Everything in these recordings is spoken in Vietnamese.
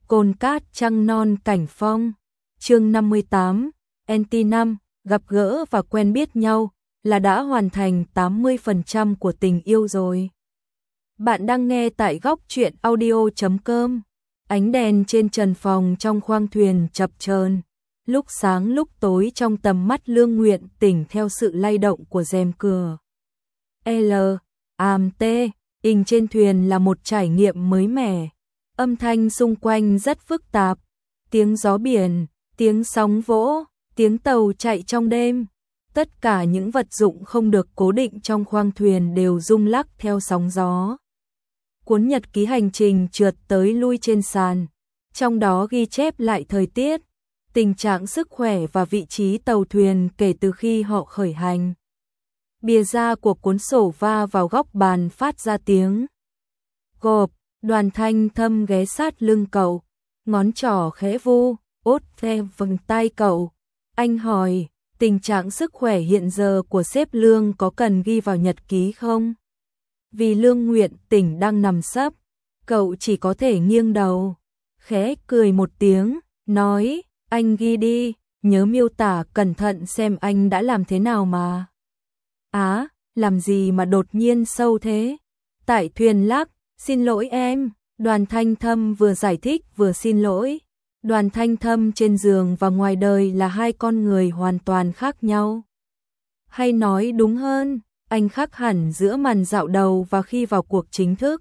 Cồn cát trăng non cảnh phong. Chương 58, NT5, gặp gỡ và quen biết nhau là đã hoàn thành 80% của tình yêu rồi. Bạn đang nghe tại góc truyện audio.com. Ánh đèn trên trần phòng trong khoang thuyền chập chờn, lúc sáng lúc tối trong tầm mắt Lương Nguyện Tỉnh theo sự lay động của rèm cửa. Ing trên thuyền là một trải nghiệm mới mẻ. Âm thanh xung quanh rất phức tạp, tiếng gió biển, tiếng sóng vỗ, tiếng tàu chạy trong đêm. Tất cả những vật dụng không được cố định trong khoang thuyền đều rung lắc theo sóng gió. Cuốn nhật ký hành trình trượt tới lui trên sàn, trong đó ghi chép lại thời tiết, tình trạng sức khỏe và vị trí tàu thuyền kể từ khi họ khởi hành. Bìa da của cuốn sổ va vào góc bàn phát ra tiếng gộp. Đoàn Thanh Thâm ghé sát lưng cậu, ngón trỏ khẽ vu, ốt ve vầng tai cậu. Anh hỏi, tình trạng sức khỏe hiện giờ của sếp Lương có cần ghi vào nhật ký không? Vì Lương Nguyện Tỉnh đang nằm sấp, cậu chỉ có thể nghiêng đầu, khẽ cười một tiếng, nói, anh ghi đi, nhớ miêu tả cẩn thận xem anh đã làm thế nào mà. Làm gì mà đột nhiên sâu thế? Tại thuyền lắc. Xin lỗi em, Đoàn Thanh Thâm vừa giải thích vừa xin lỗi. Đoàn Thanh Thâm trên giường và ngoài đời là hai con người hoàn toàn khác nhau. Hay nói đúng hơn, anh khác hẳn giữa màn dạo đầu và khi vào cuộc chính thức.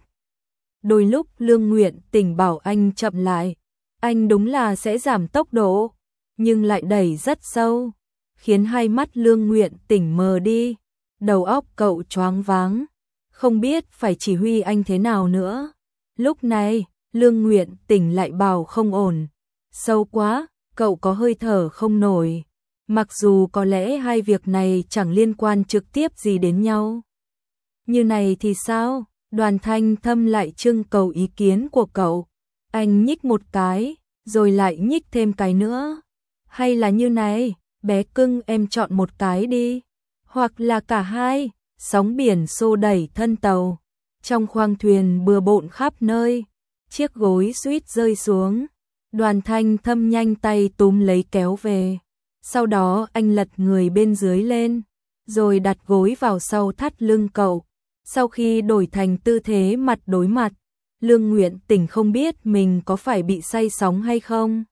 Đôi lúc Lương Nguyện Tỉnh bảo anh chậm lại, anh đúng là sẽ giảm tốc độ, nhưng lại đẩy rất sâu, khiến hai mắt Lương Nguyện Tỉnh mờ đi, đầu óc cậu choáng váng. Không biết phải chỉ huy anh thế nào nữa. Lúc này, Lương Nguyện Tỉnh lại bảo không ổn. Sâu quá, cậu có hơi thở không nổi. Mặc dù có lẽ hai việc này chẳng liên quan trực tiếp gì đến nhau. Như này thì sao? Đoàn Thanh Thâm lại trưng cầu ý kiến của cậu. Anh nhích một cái, rồi lại nhích thêm cái nữa. Hay là như này, bé cưng em chọn một cái đi. Hoặc là cả hai. Sóng biển xô đẩy thân tàu, trong khoang thuyền bừa bộn khắp nơi, chiếc gối suýt rơi xuống. Đoàn Thanh Thâm nhanh tay túm lấy kéo về, sau đó anh lật người bên dưới lên, rồi đặt gối vào sau thắt lưng cậu. Sau khi đổi thành tư thế mặt đối mặt, Lương Nguyện Tỉnh không biết mình có phải bị say sóng hay không.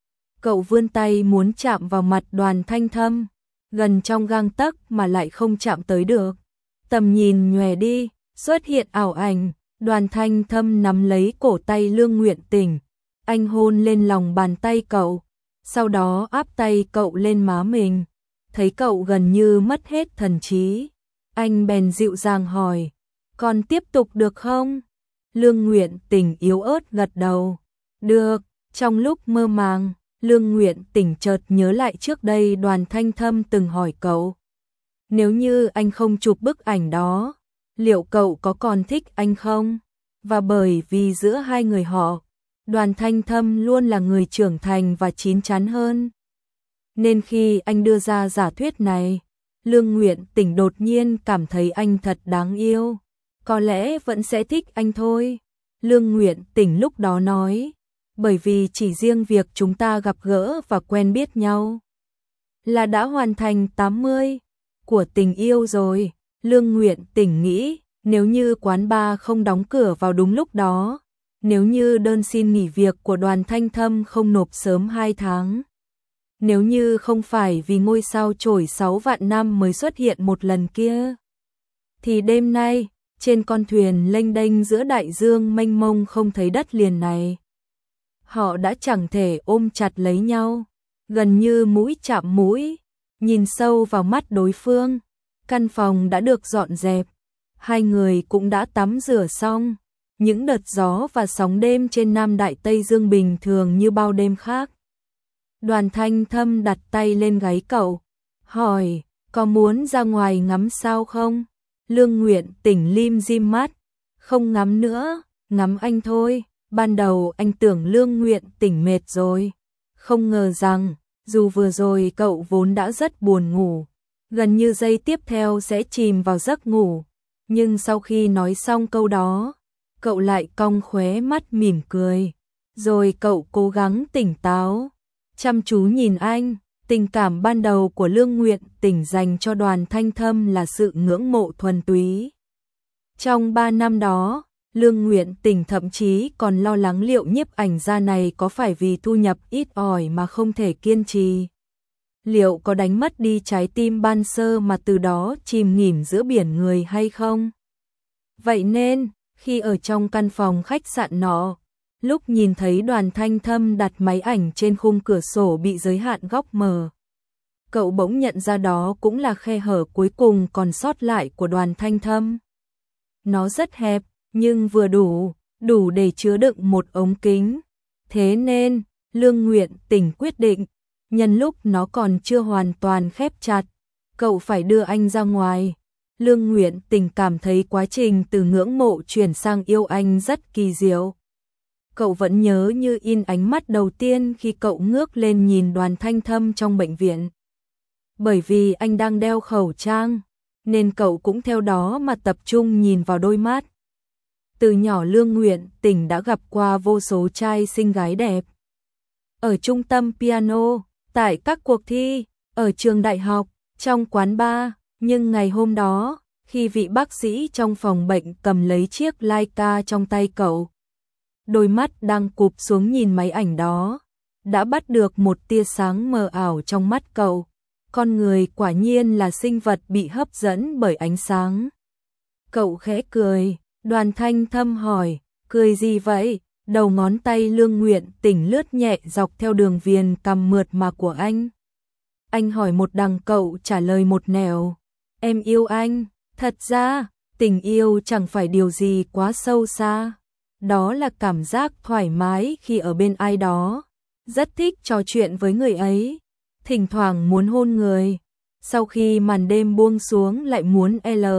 Cậu vươn tay muốn chạm vào mặt Đoàn Thanh Thâm, gần trong gang tấc mà lại không chạm tới được. Tầm nhìn nhòe đi, xuất hiện ảo ảnh, Đoàn Thanh Thâm nắm lấy cổ tay Lương Nguyện Tỉnh. Anh hôn lên lòng bàn tay cậu, sau đó áp tay cậu lên má mình. Thấy cậu gần như mất hết thần trí, anh bèn dịu dàng hỏi, còn tiếp tục được không? Lương Nguyện Tỉnh yếu ớt gật đầu. Được. Trong lúc mơ màng, Lương Nguyện Tỉnh chợt nhớ lại trước đây Đoàn Thanh Thâm từng hỏi cậu. Nếu như anh không chụp bức ảnh đó, liệu cậu có còn thích anh không? Và bởi vì giữa hai người họ, Đoàn Thanh Thâm luôn là người trưởng thành và chín chắn hơn. Nên khi anh đưa ra giả thuyết này, Lương Nguyện Tỉnh đột nhiên cảm thấy anh thật đáng yêu. Có lẽ vẫn sẽ thích anh thôi. Lương Nguyện Tỉnh lúc đó nói, bởi vì chỉ riêng việc chúng ta gặp gỡ và quen biết nhau là đã hoàn thành 80 của tình yêu rồi. Lương Nguyện Tỉnh nghĩ, nếu như quán bar không đóng cửa vào đúng lúc đó, nếu như đơn xin nghỉ việc của Đoàn Thanh Thâm không nộp sớm 2 tháng, nếu như không phải vì ngôi sao chổi 6 vạn năm mới xuất hiện một lần kia, thì đêm nay, trên con thuyền lênh đênh giữa đại dương mênh mông không thấy đất liền này, họ đã chẳng thể ôm chặt lấy nhau, gần như mũi chạm mũi, nhìn sâu vào mắt đối phương. Căn phòng đã được dọn dẹp, hai người cũng đã tắm rửa xong. Những đợt gió và sóng đêm trên Nam Đại Tây Dương bình thường như bao đêm khác. Đoàn Thanh Thâm đặt tay lên gáy cậu, hỏi, có muốn ra ngoài ngắm sao không? Lương Nguyện Tỉnh lim dim mắt, không ngắm nữa, ngắm anh thôi. Ban đầu anh tưởng Lương Nguyện Tỉnh mệt rồi, không ngờ rằng, dù vừa rồi cậu vốn đã rất buồn ngủ, gần như giây tiếp theo sẽ chìm vào giấc ngủ, nhưng sau khi nói xong câu đó, cậu lại cong khóe mắt mỉm cười, Rồi cậu cố gắng tỉnh táo, chăm chú nhìn anh. Tình cảm ban đầu của Lương Nguyện Tỉnh dành cho Đoàn Thanh Thâm là sự ngưỡng mộ thuần túy. Trong 3 năm đó, Lương Nguyện Tỉnh thậm chí còn lo lắng liệu nhiếp ảnh gia này có phải vì thu nhập ít ỏi mà không thể kiên trì. Liệu có đánh mất đi trái tim ban sơ mà từ đó chìm nghỉm giữa biển người hay không? Vậy nên, khi ở trong căn phòng khách sạn nọ, lúc nhìn thấy Đoàn Thanh Thâm đặt máy ảnh trên khung cửa sổ bị giới hạn góc mờ, cậu bỗng nhận ra đó cũng là khe hở cuối cùng còn sót lại của Đoàn Thanh Thâm. Nó rất hẹp, nhưng vừa đủ để chứa đựng một ống kính. Thế nên, Lương Nguyện Tỉnh quyết định, nhân lúc nó còn chưa hoàn toàn khép chặt, cậu phải đưa anh ra ngoài. Lương Nguyện Tỉnh cảm thấy quá trình từ ngưỡng mộ chuyển sang yêu anh rất kỳ diệu. Cậu vẫn nhớ như in ánh mắt đầu tiên khi cậu ngước lên nhìn Đoàn Thanh Thâm trong bệnh viện. Bởi vì anh đang đeo khẩu trang, nên cậu cũng theo đó mà tập trung nhìn vào đôi mắt. Từ nhỏ Lương Nguyện Tỉnh đã gặp qua vô số trai xinh gái đẹp. Ở trung tâm piano, tại các cuộc thi, ở trường đại học, trong quán bar. Nhưng ngày hôm đó, khi vị bác sĩ trong phòng bệnh cầm lấy chiếc Leica trong tay cậu, đôi mắt đang cụp xuống nhìn máy ảnh đó, đã bắt được một tia sáng mờ ảo trong mắt cậu. Con người quả nhiên là sinh vật bị hấp dẫn bởi ánh sáng. Cậu khẽ cười, Đoàn Thanh Thâm hỏi, cười gì vậy? Đầu ngón tay Lương Nguyện Tỉnh lướt nhẹ dọc theo đường viền cằm mượt mà của anh. Anh hỏi một đằng, cậu trả lời một nẻo. Em yêu anh. Thật ra, tình yêu chẳng phải điều gì quá sâu xa. Đó là cảm giác thoải mái khi ở bên ai đó. Rất thích trò chuyện với người ấy. Thỉnh thoảng muốn hôn người. Sau khi màn đêm buông xuống lại muốn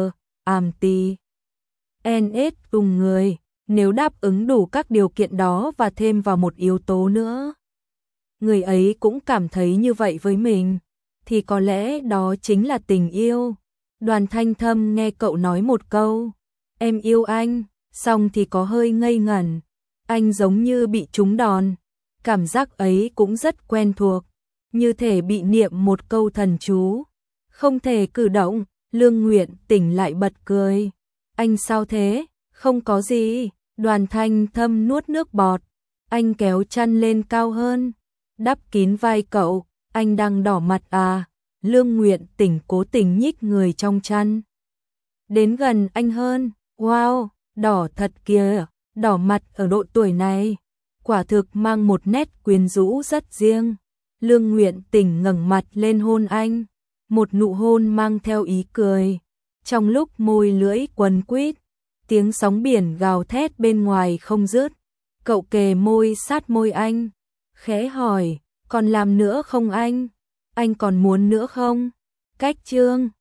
NS cùng người. Nếu đáp ứng đủ các điều kiện đó và thêm vào một yếu tố nữa, người ấy cũng cảm thấy như vậy với mình, thì có lẽ đó chính là tình yêu. Đoàn Thanh Thâm nghe cậu nói một câu, em yêu anh, xong thì có hơi ngây ngẩn. Anh giống như bị trúng đòn. Cảm giác ấy cũng rất quen thuộc, như thể bị niệm một câu thần chú. Không thể cử động. Lương Nguyện Tỉnh lại bật cười. Anh sao thế? Không có gì. Đoàn Thanh Thâm nuốt nước bọt. Anh kéo chăn lên cao hơn, đắp kín vai cậu. Anh đang đỏ mặt à? Lương Nguyện Tỉnh cố tình nhích người trong chăn đến gần anh hơn. Wow, đỏ thật kìa. Đỏ mặt ở độ tuổi này quả thực mang một nét quyến rũ rất riêng. Lương Nguyện Tỉnh ngẩng mặt lên hôn anh, một nụ hôn mang theo ý cười. Trong lúc môi lưỡi quấn quýt, tiếng sóng biển gào thét bên ngoài không dứt. Cậu kề môi sát môi anh, khẽ hỏi, còn làm nữa không anh? Anh còn muốn nữa không? Cách chương